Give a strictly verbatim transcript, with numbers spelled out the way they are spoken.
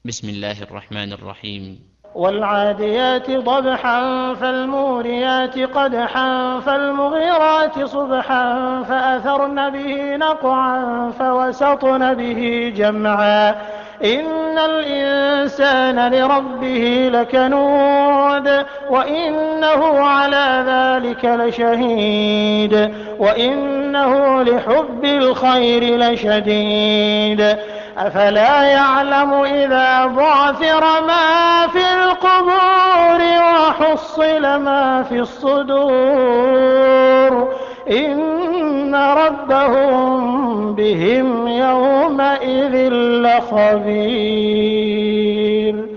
بسم الله الرحمن الرحيم. والعاديات ضبحا فالموريات قدحا فالمغيرات صبحا فأثرن به نقعا فوسطن به جمعا إن الإنسان لربه لكنود وإنه على ذلك لشهيد وإنه لحب الخير لشديد أفلا يعلم إذا بعثر ما في القبور وحصل ما في الصدور إن ربهم بهم يومئذ لخبير.